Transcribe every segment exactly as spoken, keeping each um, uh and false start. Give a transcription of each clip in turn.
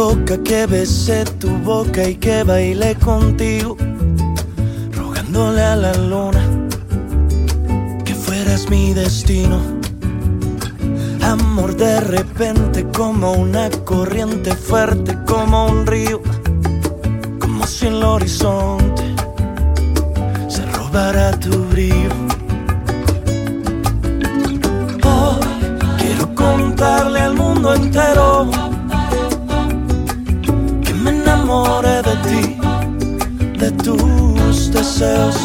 loca que besé tu boca y que bailé contigo, rogándole a la luna que fueras mi destino. Amor de repente, como una corriente fuerte, como un río, como si el horizonte se robara tu brillo. Hoy quiero contarle al mundo entero que me enamoré de ti, de tus deseos.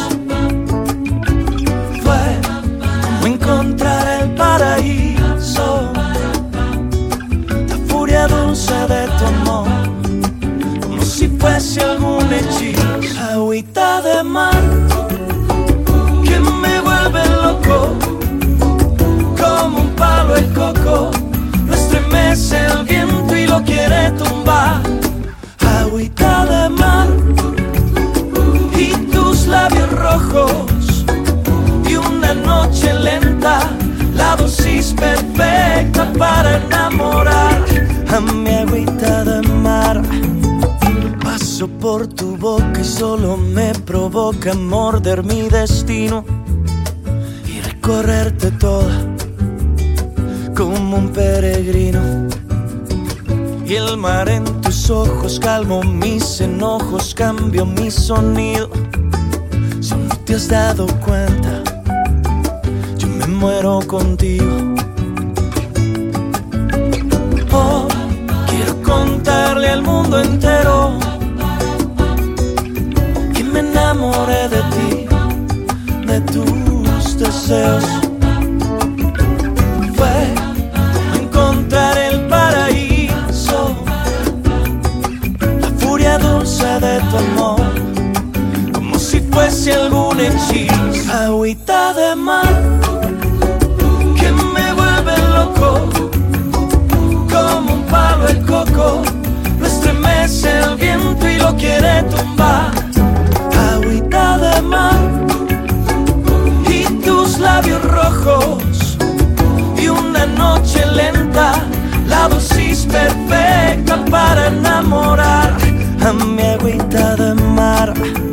Fue como encontrar el paraíso, la furia dulce de tu amor, como si fuese algún hechizo. Agüita de mar que me vuelve loco, como un palo el coco, lo estremece el viento y lo quiere tumbar. Agüita de mar y tus labios rojos y una noche lenta, la dosis perfecta para enamorar a mi agüita de mar. Paso por tu boca y solo me provoca morder mi destino y recorrerte toda como un peregrino. Y el mar en tus ojos calmo mis enojos, cambio mi sonido. Si no te has dado cuenta, yo me muero contigo. Oh, quiero contarle al mundo entero que me enamoré de ti, de tus deseos. Fue encontrar el paraíso, la furia dulce de tu amor, como si fuese algún hechizo. Agüita de mar que me vuelve loco, como un palo el coco, lo estremece el viento y lo quiere tumbar. Agüita de mar y tus labios rojos y una noche lenta, la dosis perfecta para enamorar a mi agüita de mar.